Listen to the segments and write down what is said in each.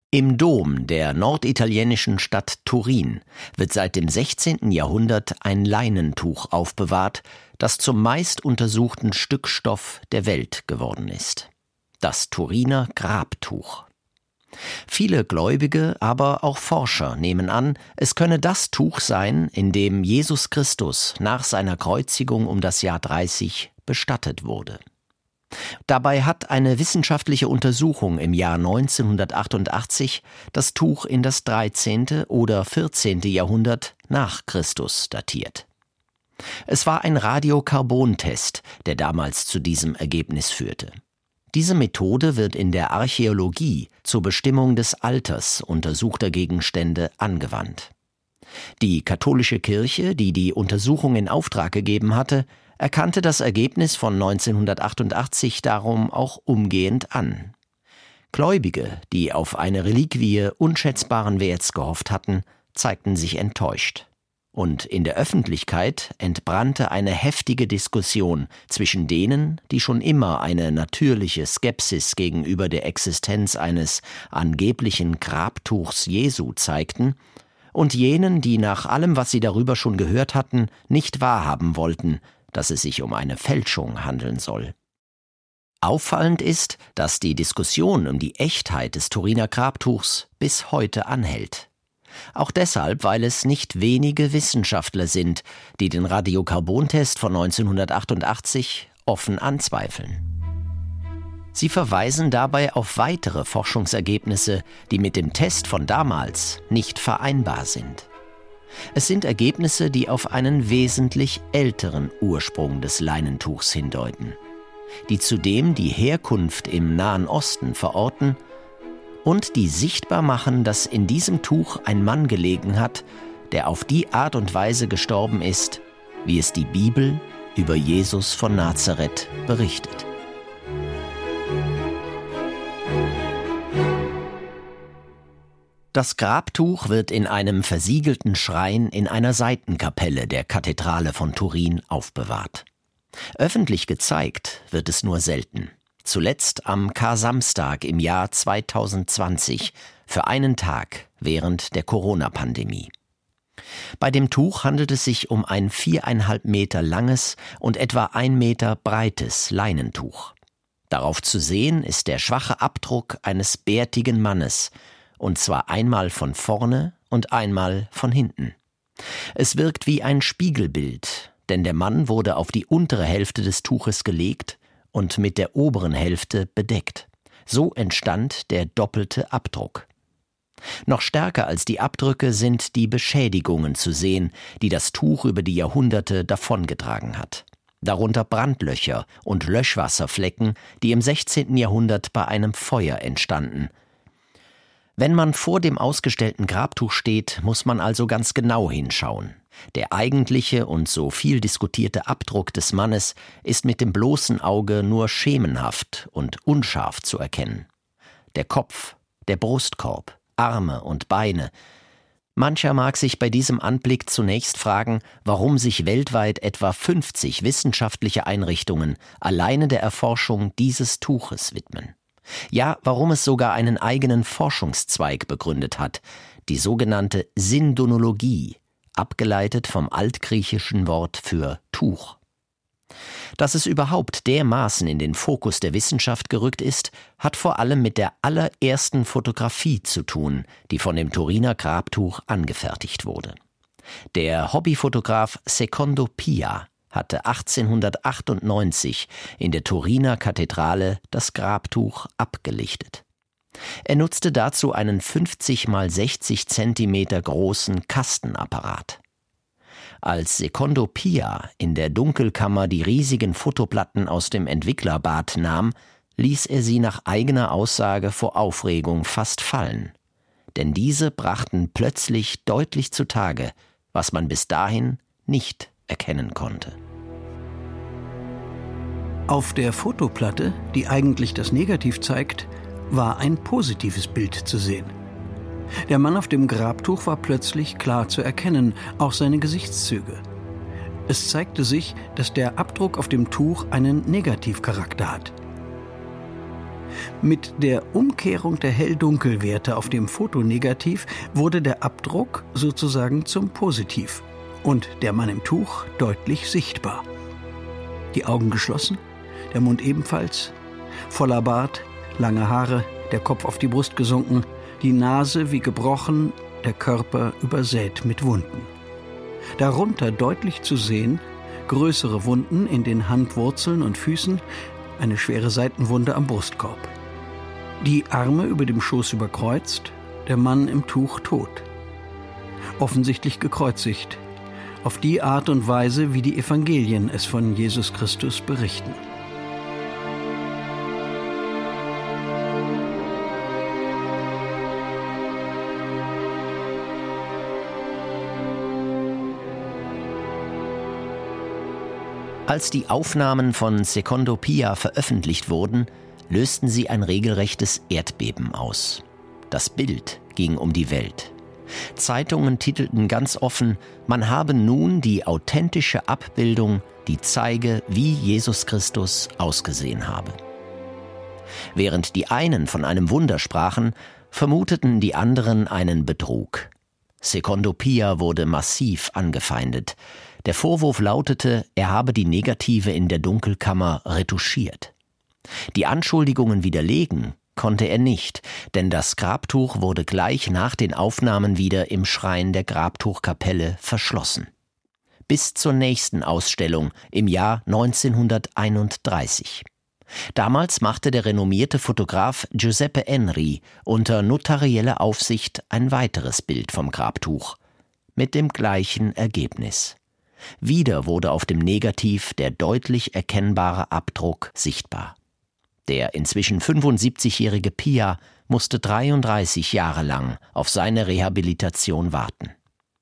Im Dom der norditalienischen Stadt Turin wird seit dem 16. Jahrhundert ein Leinentuch aufbewahrt, das zum meist untersuchten Stück Stoff der Welt geworden ist. Das Turiner Grabtuch. Viele Gläubige, aber auch Forscher nehmen an, es könne das Tuch sein, in dem Jesus Christus nach seiner Kreuzigung um das Jahr 30 bestattet wurde. Dabei hat eine wissenschaftliche Untersuchung im Jahr 1988 das Tuch in das 13. oder 14. Jahrhundert nach Christus datiert. Es war ein Radiokarbon-Test, der damals zu diesem Ergebnis führte. Diese Methode wird in der Archäologie zur Bestimmung des Alters untersuchter Gegenstände angewandt. Die katholische Kirche, die die Untersuchung in Auftrag gegeben hatte, erkannte das Ergebnis von 1988 darum auch umgehend an. Gläubige, die auf eine Reliquie unschätzbaren Werts gehofft hatten, zeigten sich enttäuscht. Und in der Öffentlichkeit entbrannte eine heftige Diskussion zwischen denen, die schon immer eine natürliche Skepsis gegenüber der Existenz eines angeblichen Grabtuchs Jesu zeigten, und jenen, die nach allem, was sie darüber schon gehört hatten, nicht wahrhaben wollten, dass es sich um eine Fälschung handeln soll. Auffallend ist, dass die Diskussion um die Echtheit des Turiner Grabtuchs bis heute anhält. Auch deshalb, weil es nicht wenige Wissenschaftler sind, die den Radiokarbon-Test von 1988 offen anzweifeln. Sie verweisen dabei auf weitere Forschungsergebnisse, die mit dem Test von damals nicht vereinbar sind. Es sind Ergebnisse, die auf einen wesentlich älteren Ursprung des Leinentuchs hindeuten, die zudem die Herkunft im Nahen Osten verorten und die sichtbar machen, dass in diesem Tuch ein Mann gelegen hat, der auf die Art und Weise gestorben ist, wie es die Bibel über Jesus von Nazareth berichtet. Das Grabtuch wird in einem versiegelten Schrein in einer Seitenkapelle der Kathedrale von Turin aufbewahrt. Öffentlich gezeigt wird es nur selten. Zuletzt am Kar-Samstag im Jahr 2020 für einen Tag während der Corona-Pandemie. Bei dem Tuch handelt es sich um ein 4,5 Meter langes und etwa 1 Meter breites Leinentuch. Darauf zu sehen ist der schwache Abdruck eines bärtigen Mannes, und zwar einmal von vorne und einmal von hinten. Es wirkt wie ein Spiegelbild, denn der Mann wurde auf die untere Hälfte des Tuches gelegt und mit der oberen Hälfte bedeckt. So entstand der doppelte Abdruck. Noch stärker als die Abdrücke sind die Beschädigungen zu sehen, die das Tuch über die Jahrhunderte davongetragen hat. Darunter Brandlöcher und Löschwasserflecken, die im 16. Jahrhundert bei einem Feuer entstanden. Wenn man vor dem ausgestellten Grabtuch steht, muss man also ganz genau hinschauen. Der eigentliche und so viel diskutierte Abdruck des Mannes ist mit dem bloßen Auge nur schemenhaft und unscharf zu erkennen. Der Kopf, der Brustkorb, Arme und Beine. Mancher mag sich bei diesem Anblick zunächst fragen, warum sich weltweit etwa 50 wissenschaftliche Einrichtungen alleine der Erforschung dieses Tuches widmen. Ja, warum es sogar einen eigenen Forschungszweig begründet hat, die sogenannte Sindonologie, abgeleitet vom altgriechischen Wort für Tuch. Dass es überhaupt dermaßen in den Fokus der Wissenschaft gerückt ist, hat vor allem mit der allerersten Fotografie zu tun, die von dem Turiner Grabtuch angefertigt wurde. Der Hobbyfotograf Secondo Pia hatte 1898 in der Turiner Kathedrale das Grabtuch abgelichtet. Er nutzte dazu einen 50 x 60 Zentimeter großen Kastenapparat. Als Secondo Pia in der Dunkelkammer die riesigen Fotoplatten aus dem Entwicklerbad nahm, ließ er sie nach eigener Aussage vor Aufregung fast fallen. Denn diese brachten plötzlich deutlich zutage, was man bis dahin nicht erkennen konnte. Auf der Fotoplatte, die eigentlich das Negativ zeigt, war ein positives Bild zu sehen. Der Mann auf dem Grabtuch war plötzlich klar zu erkennen, auch seine Gesichtszüge. Es zeigte sich, dass der Abdruck auf dem Tuch einen Negativcharakter hat. Mit der Umkehrung der Hell-Dunkel-Werte auf dem Fotonegativ wurde der Abdruck sozusagen zum Positiv und der Mann im Tuch deutlich sichtbar. Die Augen geschlossen, der Mund ebenfalls, voller Bart, lange Haare, der Kopf auf die Brust gesunken, die Nase wie gebrochen, der Körper übersät mit Wunden. Darunter deutlich zu sehen größere Wunden in den Handwurzeln und Füßen, eine schwere Seitenwunde am Brustkorb. Die Arme über dem Schoß überkreuzt, der Mann im Tuch tot. Offensichtlich gekreuzigt, auf die Art und Weise, wie die Evangelien es von Jesus Christus berichten. Als die Aufnahmen von Secondo Pia veröffentlicht wurden, lösten sie ein regelrechtes Erdbeben aus. Das Bild ging um die Welt. Zeitungen titelten ganz offen, man habe nun die authentische Abbildung, die zeige, wie Jesus Christus ausgesehen habe. Während die einen von einem Wunder sprachen, vermuteten die anderen einen Betrug. Secondo Pia wurde massiv angefeindet. Der Vorwurf lautete, er habe die Negative in der Dunkelkammer retuschiert. Die Anschuldigungen widerlegen konnte er nicht, denn das Grabtuch wurde gleich nach den Aufnahmen wieder im Schrein der Grabtuchkapelle verschlossen. Bis zur nächsten Ausstellung im Jahr 1931. Damals machte der renommierte Fotograf Giuseppe Enri unter notarieller Aufsicht ein weiteres Bild vom Grabtuch. Mit dem gleichen Ergebnis. Wieder wurde auf dem Negativ der deutlich erkennbare Abdruck sichtbar. Der inzwischen 75-jährige Pia musste 33 Jahre lang auf seine Rehabilitation warten.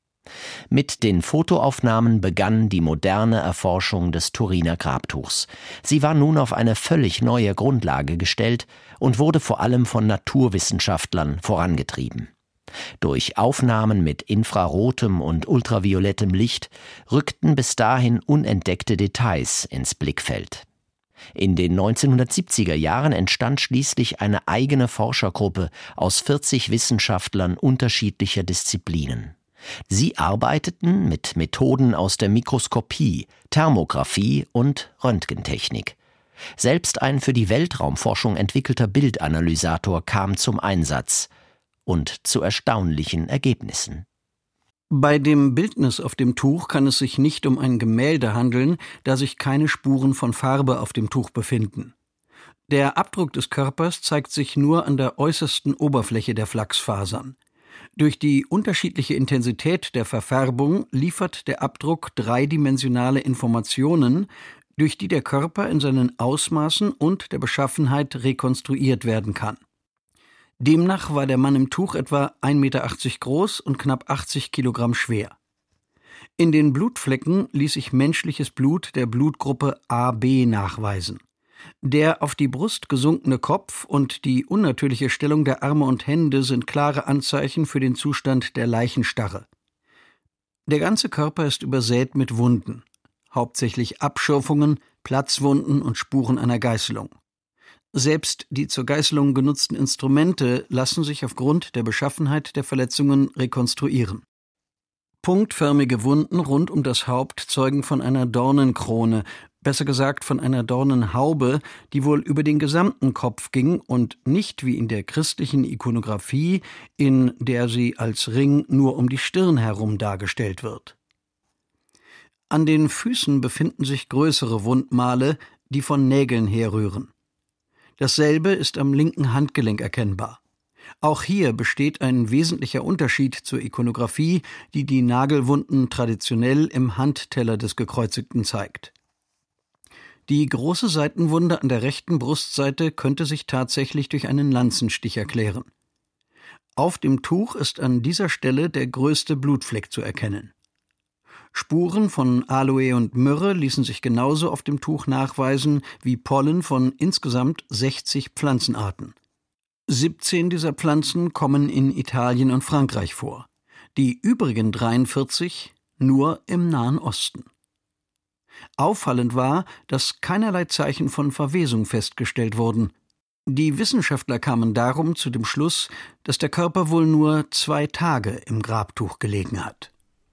Mit den Fotoaufnahmen begann die moderne Erforschung des Turiner Grabtuchs. Sie war nun auf eine völlig neue Grundlage gestellt und wurde vor allem von Naturwissenschaftlern vorangetrieben. Durch Aufnahmen mit infrarotem und ultraviolettem Licht rückten bis dahin unentdeckte Details ins Blickfeld. In den 1970er Jahren entstand schließlich eine eigene Forschergruppe aus 40 Wissenschaftlern unterschiedlicher Disziplinen. Sie arbeiteten mit Methoden aus der Mikroskopie, Thermographie und Röntgentechnik. Selbst ein für die Weltraumforschung entwickelter Bildanalysator kam zum Einsatz und zu erstaunlichen Ergebnissen. Bei dem Bildnis auf dem Tuch kann es sich nicht um ein Gemälde handeln, da sich keine Spuren von Farbe auf dem Tuch befinden. Der Abdruck des Körpers zeigt sich nur an der äußersten Oberfläche der Flachsfasern. Durch die unterschiedliche Intensität der Verfärbung liefert der Abdruck dreidimensionale Informationen, durch die der Körper in seinen Ausmaßen und der Beschaffenheit rekonstruiert werden kann. Demnach war der Mann im Tuch etwa 1,80 Meter groß und knapp 80 Kilogramm schwer. In den Blutflecken ließ sich menschliches Blut der Blutgruppe AB nachweisen. Der auf die Brust gesunkene Kopf und die unnatürliche Stellung der Arme und Hände sind klare Anzeichen für den Zustand der Leichenstarre. Der ganze Körper ist übersät mit Wunden, hauptsächlich Abschürfungen, Platzwunden und Spuren einer Geißelung. Selbst die zur Geißelung genutzten Instrumente lassen sich aufgrund der Beschaffenheit der Verletzungen rekonstruieren. Punktförmige Wunden rund um das Haupt zeugen von einer Dornenkrone, besser gesagt von einer Dornenhaube, die wohl über den gesamten Kopf ging und nicht wie in der christlichen Ikonographie, in der sie als Ring nur um die Stirn herum dargestellt wird. An den Füßen befinden sich größere Wundmale, die von Nägeln herrühren. Dasselbe ist am linken Handgelenk erkennbar. Auch hier besteht ein wesentlicher Unterschied zur Ikonographie, die die Nagelwunden traditionell im Handteller des Gekreuzigten zeigt. Die große Seitenwunde an der rechten Brustseite könnte sich tatsächlich durch einen Lanzenstich erklären. Auf dem Tuch ist an dieser Stelle der größte Blutfleck zu erkennen. Spuren von Aloe und Myrrhe ließen sich genauso auf dem Tuch nachweisen wie Pollen von insgesamt 60 Pflanzenarten. 17 dieser Pflanzen kommen in Italien und Frankreich vor, die übrigen 43 nur im Nahen Osten. Auffallend war, dass keinerlei Zeichen von Verwesung festgestellt wurden. Die Wissenschaftler kamen darum zu dem Schluss, dass der Körper wohl nur 2 Tage im Grabtuch gelegen hat.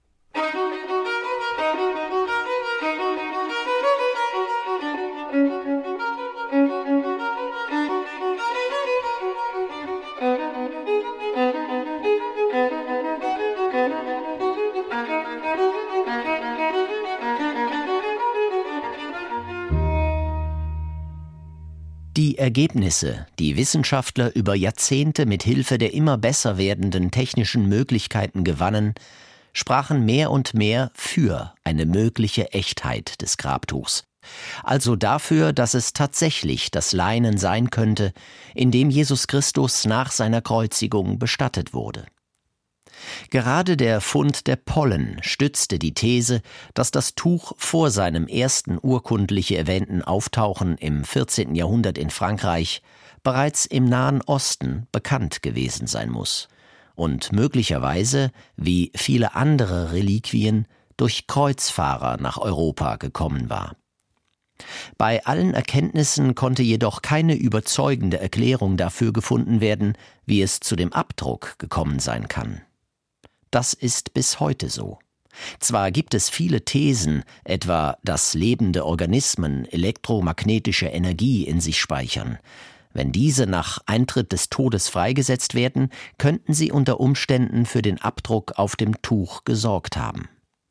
Die Ergebnisse, die Wissenschaftler über Jahrzehnte mit Hilfe der immer besser werdenden technischen Möglichkeiten gewannen, sprachen mehr und mehr für eine mögliche Echtheit des Grabtuchs. Also dafür, dass es tatsächlich das Leinen sein könnte, in dem Jesus Christus nach seiner Kreuzigung bestattet wurde. Gerade der Fund der Pollen stützte die These, dass das Tuch vor seinem ersten urkundlich erwähnten Auftauchen im 14. Jahrhundert in Frankreich bereits im Nahen Osten bekannt gewesen sein muss und möglicherweise, wie viele andere Reliquien, durch Kreuzfahrer nach Europa gekommen war. Bei allen Erkenntnissen konnte jedoch keine überzeugende Erklärung dafür gefunden werden, wie es zu dem Abdruck gekommen sein kann. Das ist bis heute so. Zwar gibt es viele Thesen, etwa, dass lebende Organismen elektromagnetische Energie in sich speichern. Wenn diese nach Eintritt des Todes freigesetzt werden, könnten sie unter Umständen für den Abdruck auf dem Tuch gesorgt haben.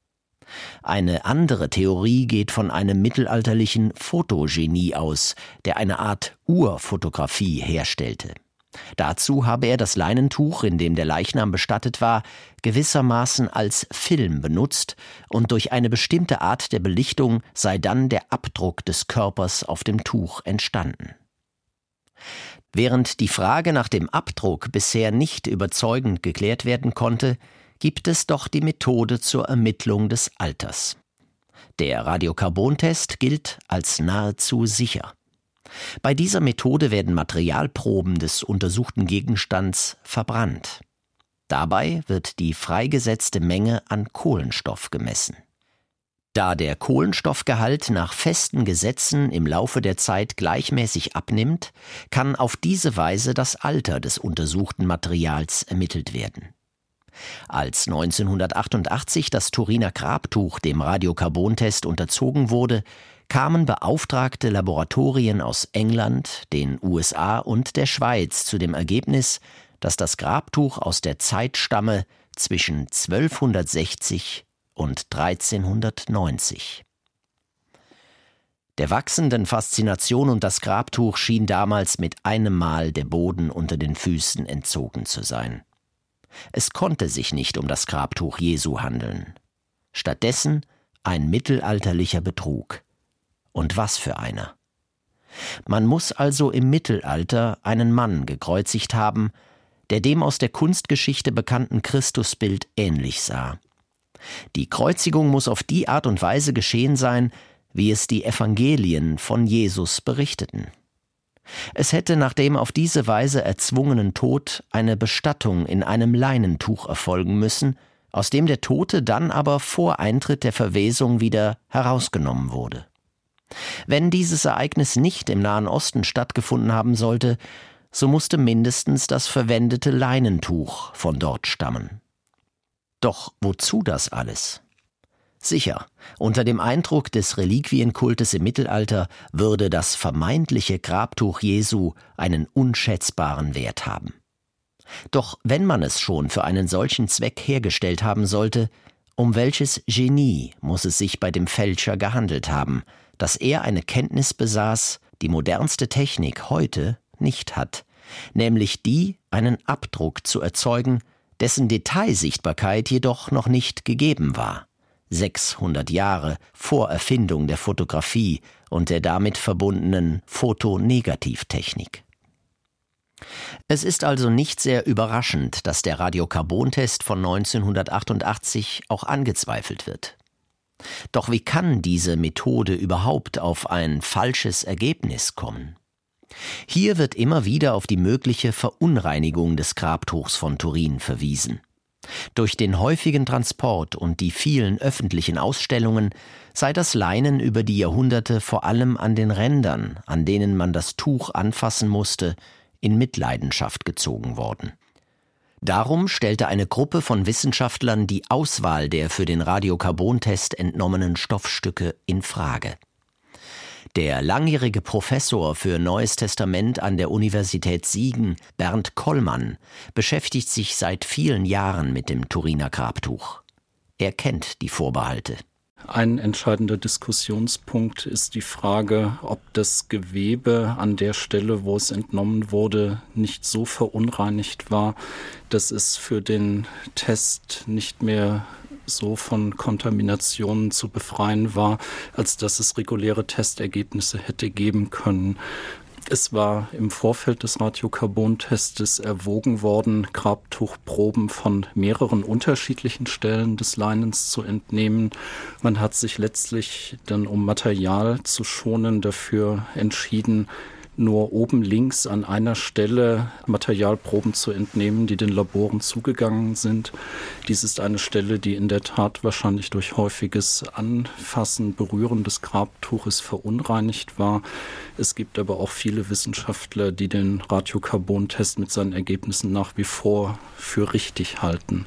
Eine andere Theorie geht von einem mittelalterlichen Fotogenie aus, der eine Art Urfotografie herstellte. Dazu habe er das Leinentuch, in dem der Leichnam bestattet war, gewissermaßen als Film benutzt und durch eine bestimmte Art der Belichtung sei dann der Abdruck des Körpers auf dem Tuch entstanden. Während die Frage nach dem Abdruck bisher nicht überzeugend geklärt werden konnte, gibt es doch die Methode zur Ermittlung des Alters. Der Radiokarbontest gilt als nahezu sicher. Bei dieser Methode werden Materialproben des untersuchten Gegenstands verbrannt. Dabei wird die freigesetzte Menge an Kohlenstoff gemessen. Da der Kohlenstoffgehalt nach festen Gesetzen im Laufe der Zeit gleichmäßig abnimmt, kann auf diese Weise das Alter des untersuchten Materials ermittelt werden. Als 1988 das Turiner Grabtuch dem Radiokarbontest unterzogen wurde, kamen beauftragte Laboratorien aus England, den USA und der Schweiz zu dem Ergebnis, dass das Grabtuch aus der Zeit stamme zwischen 1260 und 1390. Der wachsenden Faszination um das Grabtuch schien damals mit einem Mal der Boden unter den Füßen entzogen zu sein. Es konnte sich nicht um das Grabtuch Jesu handeln. Stattdessen ein mittelalterlicher Betrug. Und was für einer. Man muss also im Mittelalter einen Mann gekreuzigt haben, der dem aus der Kunstgeschichte bekannten Christusbild ähnlich sah. Die Kreuzigung muss auf die Art und Weise geschehen sein, wie es die Evangelien von Jesus berichteten. Es hätte nach dem auf diese Weise erzwungenen Tod eine Bestattung in einem Leinentuch erfolgen müssen, aus dem der Tote dann aber vor Eintritt der Verwesung wieder herausgenommen wurde. Wenn dieses Ereignis nicht im Nahen Osten stattgefunden haben sollte, so musste mindestens das verwendete Leinentuch von dort stammen. Doch wozu das alles? Sicher, unter dem Eindruck des Reliquienkultes im Mittelalter würde das vermeintliche Grabtuch Jesu einen unschätzbaren Wert haben. Doch wenn man es schon für einen solchen Zweck hergestellt haben sollte, um welches Genie muss es sich bei dem Fälscher gehandelt haben, dass er eine Kenntnis besaß, die modernste Technik heute nicht hat, nämlich die, einen Abdruck zu erzeugen, dessen Detailsichtbarkeit jedoch noch nicht gegeben war. 600 Jahre vor Erfindung der Fotografie und der damit verbundenen Fotonegativtechnik. Es ist also nicht sehr überraschend, dass der Radiokarbontest von 1988 auch angezweifelt wird. Doch wie kann diese Methode überhaupt auf ein falsches Ergebnis kommen? Hier wird immer wieder auf die mögliche Verunreinigung des Grabtuchs von Turin verwiesen. Durch den häufigen Transport und die vielen öffentlichen Ausstellungen sei das Leinen über die Jahrhunderte vor allem an den Rändern, an denen man das Tuch anfassen musste, in Mitleidenschaft gezogen worden. Darum stellte eine Gruppe von Wissenschaftlern die Auswahl der für den Radiokarbon-Test entnommenen Stoffstücke in Frage. Der langjährige Professor für Neues Testament an der Universität Siegen, Bernd Kollmann, beschäftigt sich seit vielen Jahren mit dem Turiner Grabtuch. Er kennt die Vorbehalte. Ein entscheidender Diskussionspunkt ist die Frage, ob das Gewebe an der Stelle, wo es entnommen wurde, nicht so verunreinigt war, dass es für den Test nicht mehr so von Kontaminationen zu befreien war, als dass es reguläre Testergebnisse hätte geben können. Es war im Vorfeld des Radiokarbon-Testes erwogen worden, Grabtuchproben von mehreren unterschiedlichen Stellen des Leinens zu entnehmen. Man hat sich letztlich dann, um Material zu schonen, dafür entschieden, nur oben links an einer Stelle Materialproben zu entnehmen, die den Laboren zugegangen sind. Dies ist eine Stelle, die in der Tat wahrscheinlich durch häufiges Anfassen, Berühren des Grabtuches verunreinigt war. Es gibt aber auch viele Wissenschaftler, die den Radiokarbon-Test mit seinen Ergebnissen nach wie vor für richtig halten.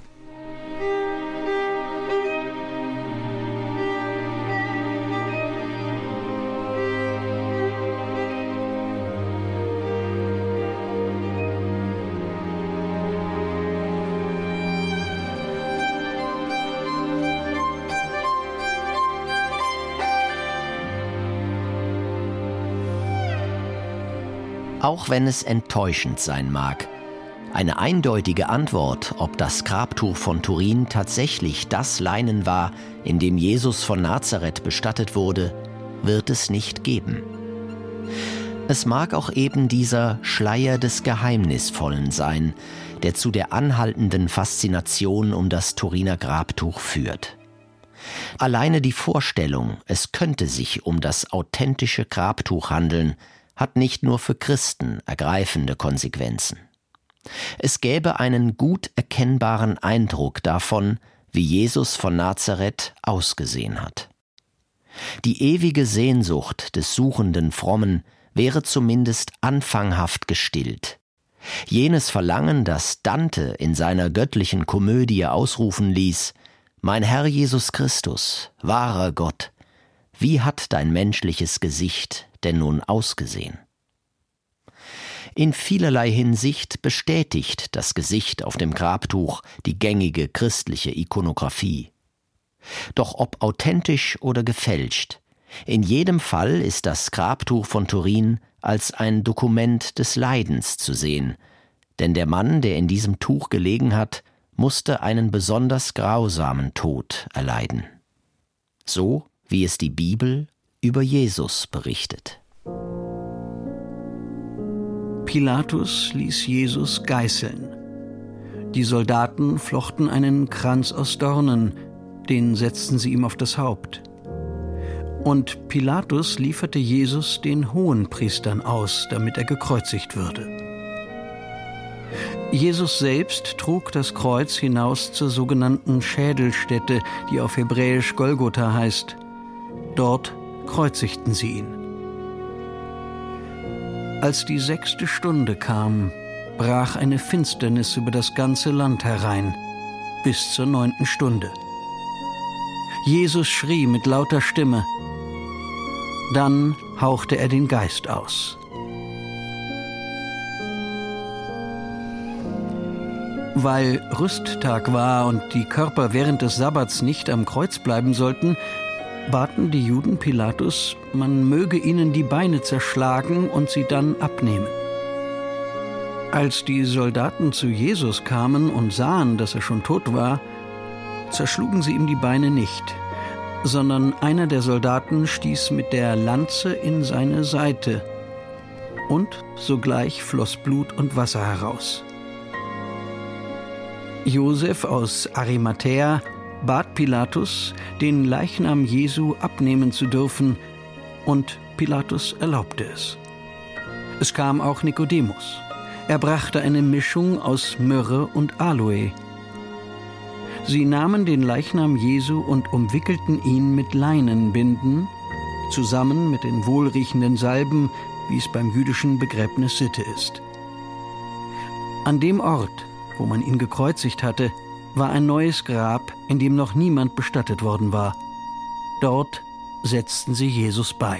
Auch wenn es enttäuschend sein mag, eine eindeutige Antwort, ob das Grabtuch von Turin tatsächlich das Leinen war, in dem Jesus von Nazareth bestattet wurde, wird es nicht geben. Es mag auch eben dieser Schleier des Geheimnisvollen sein, der zu der anhaltenden Faszination um das Turiner Grabtuch führt. Alleine die Vorstellung, es könnte sich um das authentische Grabtuch handeln, hat nicht nur für Christen ergreifende Konsequenzen. Es gäbe einen gut erkennbaren Eindruck davon, wie Jesus von Nazareth ausgesehen hat. Die ewige Sehnsucht des suchenden Frommen wäre zumindest anfanghaft gestillt. Jenes Verlangen, das Dante in seiner göttlichen Komödie ausrufen ließ: »Mein Herr Jesus Christus, wahrer Gott, wie hat dein menschliches Gesicht denn nun ausgesehen?« In vielerlei Hinsicht bestätigt das Gesicht auf dem Grabtuch die gängige christliche Ikonographie. Doch ob authentisch oder gefälscht, in jedem Fall ist das Grabtuch von Turin als ein Dokument des Leidens zu sehen, denn der Mann, der in diesem Tuch gelegen hat, musste einen besonders grausamen Tod erleiden. So wie es die Bibel über Jesus berichtet. Pilatus ließ Jesus geißeln. Die Soldaten flochten einen Kranz aus Dornen, den setzten sie ihm auf das Haupt. Und Pilatus lieferte Jesus den Hohenpriestern aus, damit er gekreuzigt würde. Jesus selbst trug das Kreuz hinaus zur sogenannten Schädelstätte, die auf Hebräisch Golgotha heißt. Dort kreuzigten sie ihn. Als die 6. Stunde kam, brach eine Finsternis über das ganze Land herein, bis zur 9. Stunde. Jesus schrie mit lauter Stimme. Dann hauchte er den Geist aus. Weil Rüsttag war und die Körper während des Sabbats nicht am Kreuz bleiben sollten, baten die Juden Pilatus, man möge ihnen die Beine zerschlagen und sie dann abnehmen. Als die Soldaten zu Jesus kamen und sahen, dass er schon tot war, zerschlugen sie ihm die Beine nicht, sondern einer der Soldaten stieß mit der Lanze in seine Seite, und sogleich floss Blut und Wasser heraus. Josef aus Arimathäa bat Pilatus, den Leichnam Jesu abnehmen zu dürfen, und Pilatus erlaubte es. Es kam auch Nikodemus. Er brachte eine Mischung aus Myrrhe und Aloe. Sie nahmen den Leichnam Jesu und umwickelten ihn mit Leinenbinden, zusammen mit den wohlriechenden Salben, wie es beim jüdischen Begräbnis Sitte ist. An dem Ort, wo man ihn gekreuzigt hatte, war ein neues Grab, in dem noch niemand bestattet worden war. Dort setzten sie Jesus bei.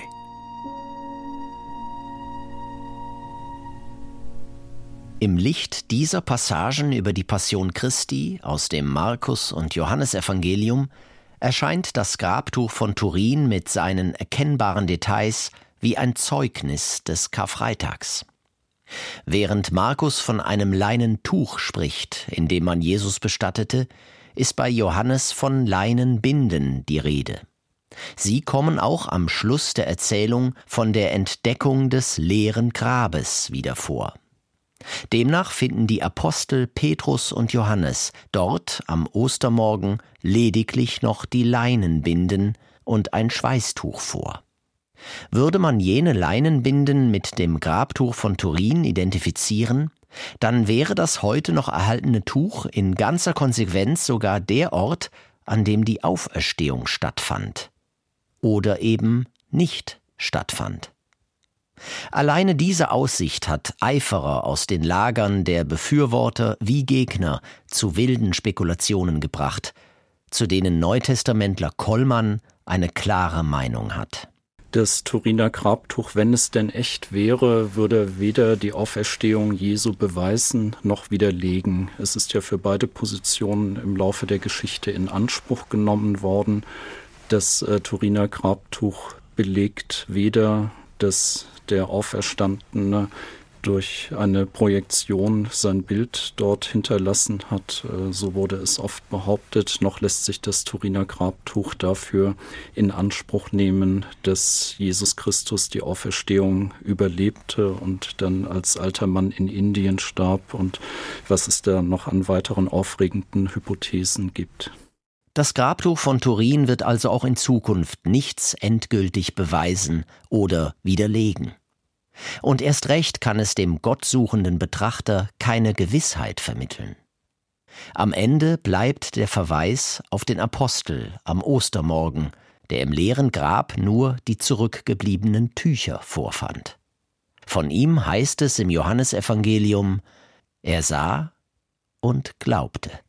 Im Licht dieser Passagen über die Passion Christi aus dem Markus- und Johannesevangelium erscheint das Grabtuch von Turin mit seinen erkennbaren Details wie ein Zeugnis des Karfreitags. Während Markus von einem Leinentuch spricht, in dem man Jesus bestattete, ist bei Johannes von Leinenbinden die Rede. Sie kommen auch am Schluss der Erzählung von der Entdeckung des leeren Grabes wieder vor. Demnach finden die Apostel Petrus und Johannes dort am Ostermorgen lediglich noch die Leinenbinden und ein Schweißtuch vor. Würde man jene Leinenbinden mit dem Grabtuch von Turin identifizieren, dann wäre das heute noch erhaltene Tuch in ganzer Konsequenz sogar der Ort, an dem die Auferstehung stattfand. Oder eben nicht stattfand. Alleine diese Aussicht hat Eiferer aus den Lagern der Befürworter wie Gegner zu wilden Spekulationen gebracht, zu denen Neutestamentler Kollmann eine klare Meinung hat. Das Turiner Grabtuch, wenn es denn echt wäre, würde weder die Auferstehung Jesu beweisen noch widerlegen. Es ist ja für beide Positionen im Laufe der Geschichte in Anspruch genommen worden. Das Turiner Grabtuch belegt weder, dass der Auferstandene durch eine Projektion sein Bild dort hinterlassen hat, so wurde es oft behauptet, noch lässt sich das Turiner Grabtuch dafür in Anspruch nehmen, dass Jesus Christus die Auferstehung überlebte und dann als alter Mann in Indien starb und was es da noch an weiteren aufregenden Hypothesen gibt. Das Grabtuch von Turin wird also auch in Zukunft nichts endgültig beweisen oder widerlegen. Und erst recht kann es dem gottsuchenden Betrachter keine Gewissheit vermitteln. Am Ende bleibt der Verweis auf den Apostel am Ostermorgen, der im leeren Grab nur die zurückgebliebenen Tücher vorfand. Von ihm heißt es im Johannesevangelium: Er sah und glaubte.